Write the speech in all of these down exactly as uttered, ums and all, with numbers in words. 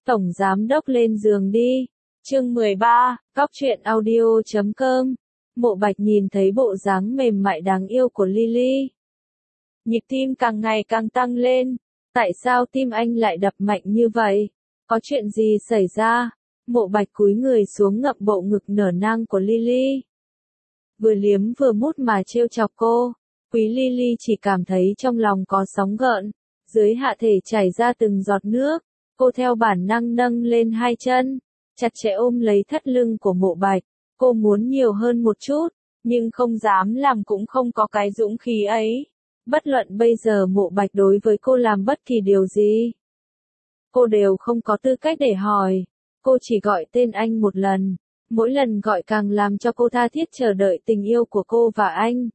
Tổng giám đốc lên giường đi. Chương mười ba, Góc truyện audio chấm com. Mộ Bạch nhìn thấy bộ dáng mềm mại đáng yêu của Lily. Nhịp tim càng ngày càng tăng lên. Tại sao tim anh lại đập mạnh như vậy? Có chuyện gì xảy ra? Mộ Bạch cúi người xuống ngậm bộ ngực nở nang của Lily. Vừa liếm vừa mút mà trêu chọc cô. Quý Lily chỉ cảm thấy trong lòng có sóng gợn. Dưới hạ thể chảy ra từng giọt nước. Cô theo bản năng nâng lên hai chân. Chặt chẽ ôm lấy thắt lưng của Mộ Bạch. Cô muốn nhiều hơn một chút. Nhưng không dám làm cũng không có cái dũng khí ấy. Bất luận bây giờ Mộ Bạch đối với cô làm bất kỳ điều gì. Cô đều không có tư cách để hỏi. Cô chỉ gọi tên anh một lần. Mỗi lần gọi càng làm cho cô tha thiết chờ đợi tình yêu của cô và anh.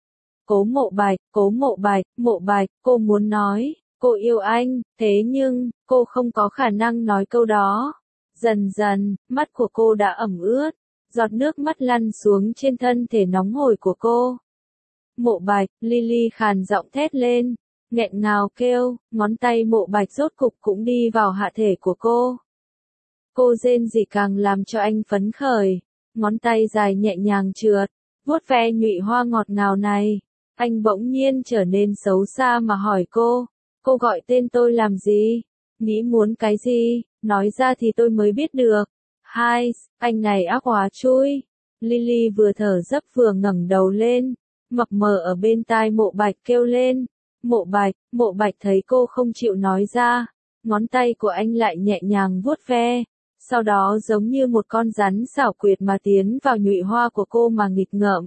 Cố Mộ Bạch, cố Mộ Bạch, Mộ Bạch, cô muốn nói, cô yêu anh, thế nhưng, cô không có khả năng nói câu đó. Dần dần, mắt của cô đã ẩm ướt, giọt nước mắt lăn xuống trên thân thể nóng hổi của cô. Mộ Bạch, Lily khàn giọng thét lên, nghẹn ngào kêu, ngón tay Mộ Bạch rốt cục cũng đi vào hạ thể của cô. Cô rên rỉ càng làm cho anh phấn khởi, ngón tay dài nhẹ nhàng trượt, vuốt ve nhụy hoa ngọt ngào này. Anh bỗng nhiên trở nên xấu xa mà hỏi cô, cô gọi tên tôi làm gì? Nghĩ muốn cái gì? Nói ra thì tôi mới biết được. Hai, anh này ác quá chui. Lily vừa thở dấp vừa ngẩng đầu lên, mập mờ ở bên tai Mộ Bạch kêu lên. Mộ Bạch, Mộ Bạch thấy cô không chịu nói ra, ngón tay của anh lại nhẹ nhàng vuốt ve, sau đó giống như một con rắn xảo quyệt mà tiến vào nhụy hoa của cô mà nghịch ngợm.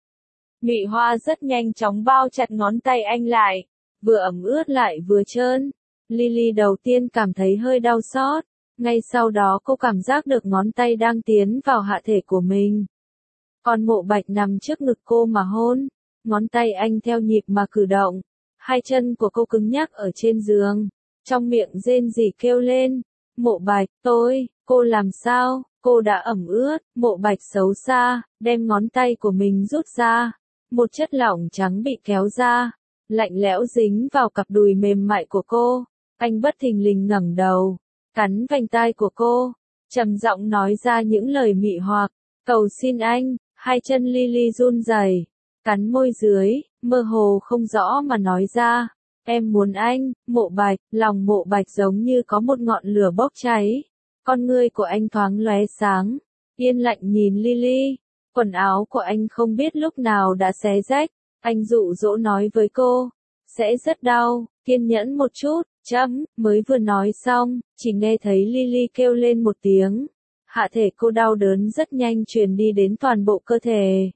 Nhụy hoa rất nhanh chóng bao chặt ngón tay anh lại, vừa ẩm ướt lại vừa trơn. Lily đầu tiên cảm thấy hơi đau xót, ngay sau đó cô cảm giác được ngón tay đang tiến vào hạ thể của mình. Còn Mộ Bạch nằm trước ngực cô mà hôn, ngón tay anh theo nhịp mà cử động, hai chân của cô cứng nhắc ở trên giường, trong miệng rên rỉ kêu lên, Mộ Bạch, tôi, cô làm sao, cô đã ẩm ướt, Mộ Bạch xấu xa, đem ngón tay của mình rút ra, một chất lỏng trắng bị kéo ra, lạnh lẽo dính vào cặp đùi mềm mại của cô, anh bất thình lình ngẩng đầu, cắn vành tai của cô, trầm giọng nói ra những lời mị hoặc, cầu xin anh, hai chân Lily run rẩy, cắn môi dưới, mơ hồ không rõ mà nói ra, em muốn anh, Mộ Bạch, lòng Mộ Bạch giống như có một ngọn lửa bốc cháy, con ngươi của anh thoáng lóe sáng, yên lạnh nhìn Lily, quần áo của anh không biết lúc nào đã xé rách, anh dụ dỗ nói với cô, sẽ rất đau, kiên nhẫn một chút, chấm, mới vừa nói xong, chỉ nghe thấy Lily kêu lên một tiếng, hạ thể cô đau đớn rất nhanh truyền đi đến toàn bộ cơ thể.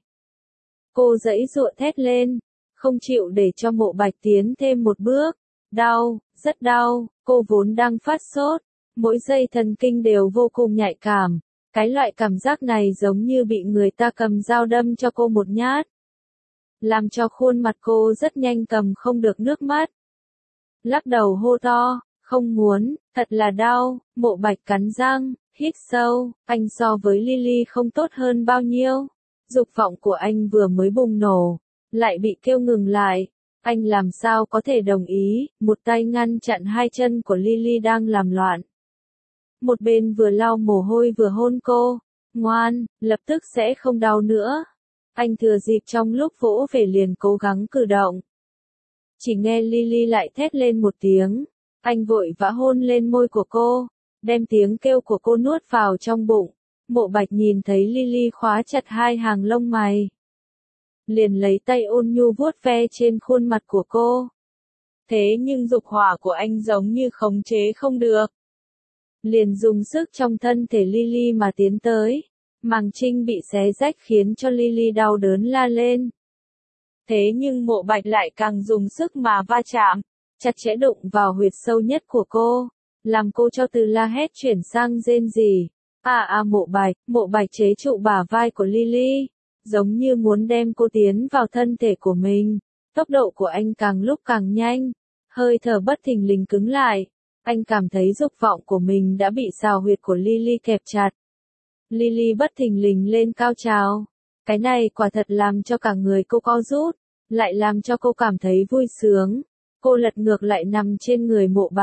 Cô giãy giụa thét lên, không chịu để cho Mộ Bạch tiến thêm một bước, đau, rất đau, cô vốn đang phát sốt, mỗi dây thần kinh đều vô cùng nhạy cảm, cái loại cảm giác này giống như bị người ta cầm dao đâm cho cô một nhát, làm cho khuôn mặt cô rất nhanh cầm không được nước mắt. Lắc đầu hô to, không muốn, thật là đau, Mộ Bạch cắn răng, hít sâu, anh so với Lily không tốt hơn bao nhiêu. Dục vọng của anh vừa mới bùng nổ, lại bị kêu ngừng lại. Anh làm sao có thể đồng ý, một tay ngăn chặn hai chân của Lily đang làm loạn. Một bên vừa lau mồ hôi vừa hôn cô, ngoan, lập tức sẽ không đau nữa. Anh thừa dịp trong lúc vỗ về liền cố gắng cử động. Chỉ nghe Lily lại thét lên một tiếng, anh vội vã hôn lên môi của cô, đem tiếng kêu của cô nuốt vào trong bụng. Mộ Bạch nhìn thấy Lily khóa chặt hai hàng lông mày, liền lấy tay ôn nhu vuốt ve trên khuôn mặt của cô. Thế nhưng dục hỏa của anh giống như khống chế không được. Liền dùng sức trong thân thể Lily mà tiến tới. Màng trinh bị xé rách khiến cho Lily đau đớn la lên. Thế nhưng Mộ Bạch lại càng dùng sức mà va chạm, chặt chẽ đụng vào huyệt sâu nhất của cô, làm cô cho từ la hét chuyển sang rên rỉ. À à Mộ Bạch, Mộ Bạch chế trụ bả vai của Lily, giống như muốn đem cô tiến vào thân thể của mình. Tốc độ của anh càng lúc càng nhanh, hơi thở bất thình lình cứng lại. Anh cảm thấy dục vọng của mình đã bị xào huyệt của Lily kẹp chặt. Lily bất thình lình lên cao trào. Cái này quả thật làm cho cả người cô co rút, lại làm cho cô cảm thấy vui sướng. Cô lật ngược lại nằm trên người Mộ Bạch,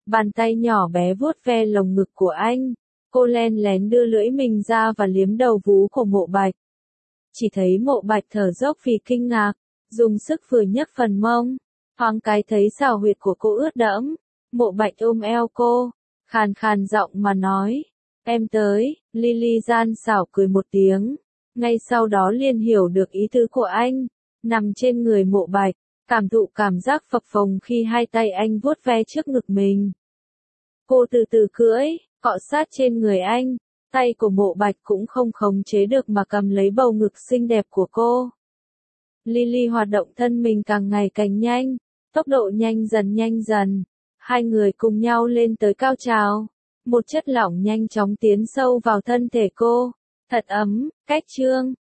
Bàn tay nhỏ bé vuốt ve lồng ngực của anh. Cô len lén đưa lưỡi mình ra và liếm đầu vú của Mộ Bạch. Chỉ thấy Mộ Bạch thở dốc vì kinh ngạc, dùng sức vừa nhấc phần mông. Thoáng cái thấy xào huyệt của cô ướt đẫm. Mộ Bạch ôm eo cô, khàn khàn giọng mà nói. Em tới, Lily gian xảo cười một tiếng. Ngay sau đó liền hiểu được ý tứ của anh. Nằm trên người Mộ Bạch, cảm thụ cảm giác phập phồng khi hai tay anh vuốt ve trước ngực mình. Cô từ từ cưỡi, cọ sát trên người anh. Tay của Mộ Bạch cũng không khống chế được mà cầm lấy bầu ngực xinh đẹp của cô. Lily hoạt động thân mình càng ngày càng nhanh, tốc độ nhanh dần nhanh dần. Hai người cùng nhau lên tới cao trào. Một chất lỏng nhanh chóng tiến sâu vào thân thể cô. Thật ấm, cách trương.